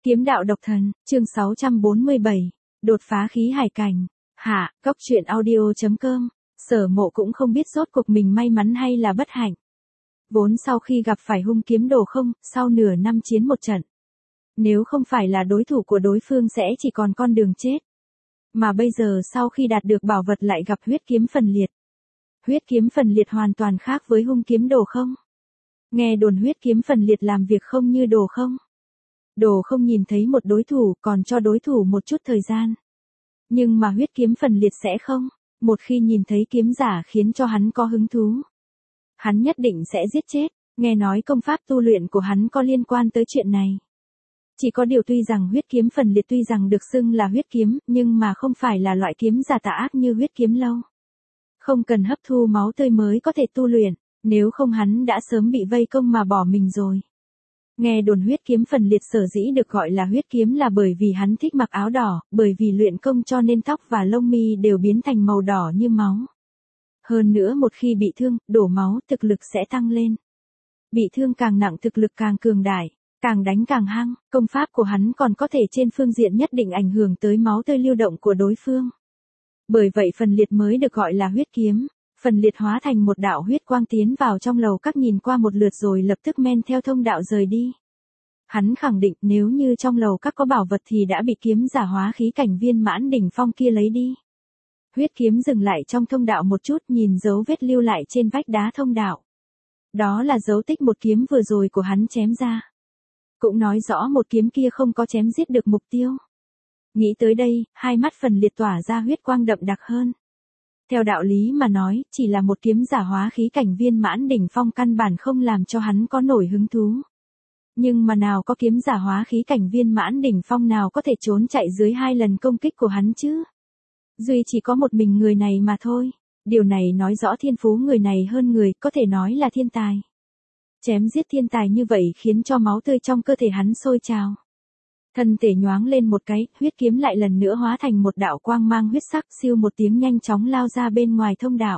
Kiếm đạo độc thần, chương 647, đột phá khí hải cảnh. Hạ, Cốc truyện audio.com. Sở Mộ cũng không biết rốt cuộc mình may mắn hay là bất hạnh. Vốn sau khi gặp phải hung kiếm đồ không, sau nửa năm chiến một trận. Nếu không phải là đối thủ của đối phương sẽ chỉ còn con đường chết. Mà bây giờ sau khi đạt được bảo vật lại gặp huyết kiếm phần liệt. Huyết kiếm phần liệt hoàn toàn khác với hung kiếm đồ không. Nghe đồn huyết kiếm phần liệt làm việc không như đồ không. Đồ không nhìn thấy một đối thủ còn cho đối thủ một chút thời gian. Nhưng mà huyết kiếm phần liệt sẽ không, một khi nhìn thấy kiếm giả khiến cho hắn có hứng thú. Hắn nhất định sẽ giết chết, nghe nói công pháp tu luyện của hắn có liên quan tới chuyện này. Chỉ có điều tuy rằng huyết kiếm phần liệt tuy rằng được xưng là huyết kiếm, nhưng mà không phải là loại kiếm giả tà ác như huyết kiếm lâu. Không cần hấp thu máu tươi mới có thể tu luyện, nếu không hắn đã sớm bị vây công mà bỏ mình rồi. Nghe đồn huyết kiếm phần liệt sở dĩ được gọi là huyết kiếm là bởi vì hắn thích mặc áo đỏ, bởi vì luyện công cho nên tóc và lông mi đều biến thành màu đỏ như máu. Hơn nữa một khi bị thương, đổ máu, thực lực sẽ tăng lên. Bị thương càng nặng thực lực càng cường đại, càng đánh càng hăng, công pháp của hắn còn có thể trên phương diện nhất định ảnh hưởng tới máu tươi lưu động của đối phương. Bởi vậy phần liệt mới được gọi là huyết kiếm. Phần liệt hóa thành một đạo huyết quang tiến vào trong lầu các nhìn qua một lượt rồi lập tức men theo thông đạo rời đi. Hắn khẳng định nếu như trong lầu các có bảo vật thì đã bị kiếm giả hóa khí cảnh viên mãn đỉnh phong kia lấy đi. Huyết kiếm dừng lại trong thông đạo một chút nhìn dấu vết lưu lại trên vách đá thông đạo. Đó là dấu tích một kiếm vừa rồi của hắn chém ra. Cũng nói rõ một kiếm kia không có chém giết được mục tiêu. Nghĩ tới đây, hai mắt phần liệt tỏa ra huyết quang đậm đặc hơn. Theo đạo lý mà nói, chỉ là một kiếm giả hóa khí cảnh viên mãn đỉnh phong căn bản không làm cho hắn có nổi hứng thú. Nhưng mà nào có kiếm giả hóa khí cảnh viên mãn đỉnh phong nào có thể trốn chạy dưới 2 lần công kích của hắn chứ? Duy chỉ có một mình người này mà thôi. Điều này nói rõ thiên phú người này hơn người, có thể nói là thiên tài. Chém giết thiên tài như vậy khiến cho máu tươi trong cơ thể hắn sôi trào. Thân thể nhoáng lên một cái, huyết kiếm lại lần nữa hóa thành một đạo quang mang huyết sắc, siêu một tiếng nhanh chóng lao ra bên ngoài thông đạo.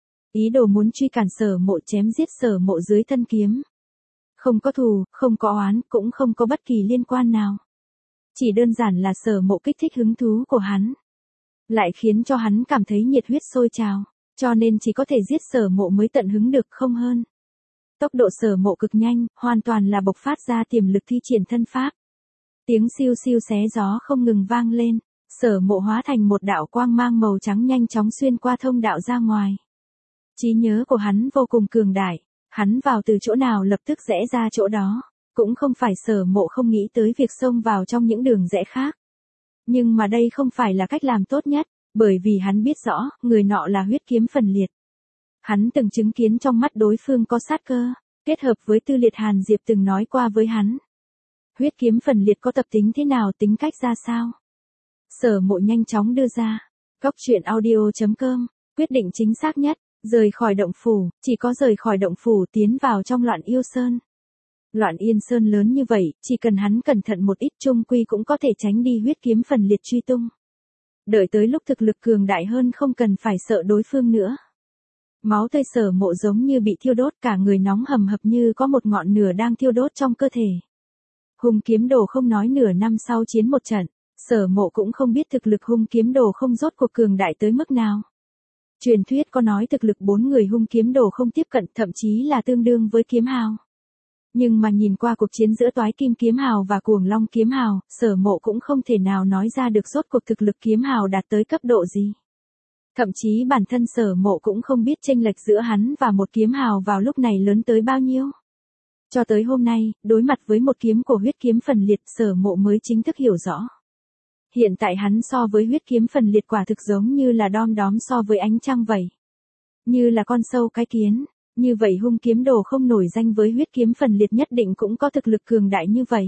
Ý đồ muốn truy cản Sở Mộ chém giết Sở Mộ dưới thân kiếm. Không có thù, không có oán, cũng không có bất kỳ liên quan nào. Chỉ đơn giản là Sở Mộ kích thích hứng thú của hắn. Lại khiến cho hắn cảm thấy nhiệt huyết sôi trào, cho nên chỉ có thể giết Sở Mộ mới tận hứng được không hơn. Tốc độ Sở Mộ cực nhanh, hoàn toàn là bộc phát ra tiềm lực thi triển thân pháp. Tiếng siêu siêu xé gió không ngừng vang lên, Sở Mộ hóa thành một đạo quang mang màu trắng nhanh chóng xuyên qua thông đạo ra ngoài. Trí nhớ của hắn vô cùng cường đại, hắn vào từ chỗ nào lập tức rẽ ra chỗ đó, cũng không phải Sở Mộ không nghĩ tới việc xông vào trong những đường rẽ khác. Nhưng mà đây không phải là cách làm tốt nhất, bởi vì hắn biết rõ, người nọ là huyết kiếm phần liệt. Hắn từng chứng kiến trong mắt đối phương có sát cơ, kết hợp với Tư Liệt Hàn Diệp từng nói qua với hắn. Huyết kiếm phần liệt có tập tính thế nào, tính cách ra sao? Sở Mộ nhanh chóng đưa ra. Cốc truyện audio.com, quyết định chính xác nhất, rời khỏi động phủ, chỉ có rời khỏi động phủ tiến vào trong Loạn Yêu Sơn. Loạn Yên Sơn lớn như vậy, chỉ cần hắn cẩn thận một ít chung quy cũng có thể tránh đi huyết kiếm phần liệt truy tung. Đợi tới lúc thực lực cường đại hơn không cần phải sợ đối phương nữa. Máu tươi Sở Mộ giống như bị thiêu đốt, cả người nóng hầm hập như có một ngọn lửa đang thiêu đốt trong cơ thể. Hung kiếm đồ không nói nửa năm sau chiến một trận, Sở Mộ cũng không biết thực lực hung kiếm đồ không rốt cuộc cường đại tới mức nào. Truyền thuyết có nói thực lực 4 người hung kiếm đồ không tiếp cận, thậm chí là tương đương với kiếm hào. Nhưng mà nhìn qua cuộc chiến giữa Toái Kim kiếm hào và Cuồng Long kiếm hào, Sở Mộ cũng không thể nào nói ra được rốt cuộc thực lực kiếm hào đạt tới cấp độ gì. Thậm chí bản thân Sở Mộ cũng không biết chênh lệch giữa hắn và một kiếm hào vào lúc này lớn tới bao nhiêu. Cho tới hôm nay, đối mặt với một kiếm của huyết kiếm phần liệt, Sở Mộ mới chính thức hiểu rõ. Hiện tại hắn so với huyết kiếm phần liệt quả thực giống như là đom đóm so với ánh trăng vậy. Như là con sâu cái kiến, như vậy hung kiếm đồ không nổi danh với huyết kiếm phần liệt nhất định cũng có thực lực cường đại như vậy.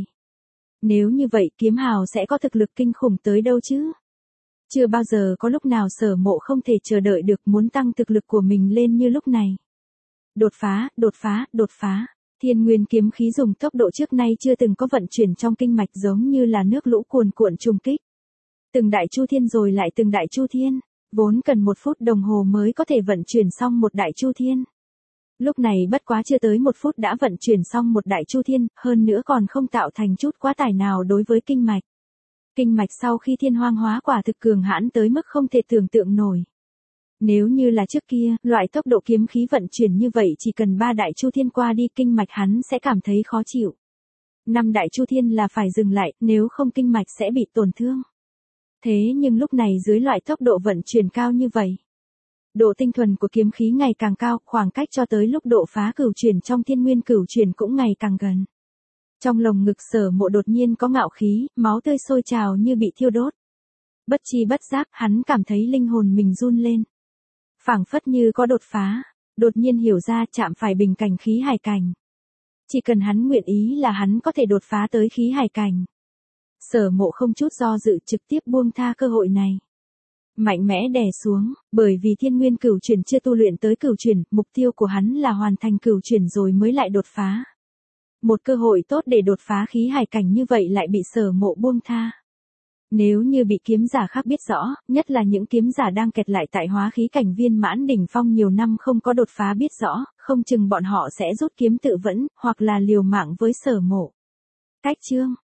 Nếu như vậy kiếm hào sẽ có thực lực kinh khủng tới đâu chứ? Chưa bao giờ có lúc nào Sở Mộ không thể chờ đợi được muốn tăng thực lực của mình lên như lúc này. Đột phá, đột phá, đột phá. Thiên nguyên kiếm khí dùng tốc độ trước nay chưa từng có vận chuyển trong kinh mạch giống như là nước lũ cuồn cuộn trùng kích. Từng đại chu thiên rồi lại từng đại chu thiên, vốn cần 1 phút đồng hồ mới có thể vận chuyển xong một đại chu thiên. Lúc này bất quá chưa tới 1 phút đã vận chuyển xong một đại chu thiên, hơn nữa còn không tạo thành chút quá tải nào đối với kinh mạch. Kinh mạch sau khi thiên hoang hóa quả thực cường hãn tới mức không thể tưởng tượng nổi. Nếu như là trước kia, loại tốc độ kiếm khí vận chuyển như vậy chỉ cần 3 đại chu thiên qua đi kinh mạch hắn sẽ cảm thấy khó chịu. 5 đại chu thiên là phải dừng lại, nếu không kinh mạch sẽ bị tổn thương. Thế nhưng lúc này dưới loại tốc độ vận chuyển cao như vậy, độ tinh thuần của kiếm khí ngày càng cao, khoảng cách cho tới lúc độ phá cửu chuyển trong thiên nguyên cửu chuyển cũng ngày càng gần. Trong lồng ngực Sở Mộ đột nhiên có ngạo khí, máu tươi sôi trào như bị thiêu đốt. Bất chi bất giác, hắn cảm thấy linh hồn mình run lên. Phảng phất như có đột phá, đột nhiên hiểu ra chạm phải bình cảnh khí hải cảnh. Chỉ cần hắn nguyện ý là hắn có thể đột phá tới khí hải cảnh. Sở Mộ không chút do dự trực tiếp buông tha cơ hội này. Mạnh mẽ đè xuống, bởi vì thiên nguyên cửu chuyển chưa tu luyện tới cửu chuyển, mục tiêu của hắn là hoàn thành cửu chuyển rồi mới lại đột phá. Một cơ hội tốt để đột phá khí hải cảnh như vậy lại bị Sở Mộ buông tha. Nếu như bị kiếm giả khác biết rõ, nhất là những kiếm giả đang kẹt lại tại hóa khí cảnh viên mãn đỉnh phong nhiều năm không có đột phá biết rõ, không chừng bọn họ sẽ rút kiếm tự vẫn, hoặc là liều mạng với Sở Mộ. Cách chương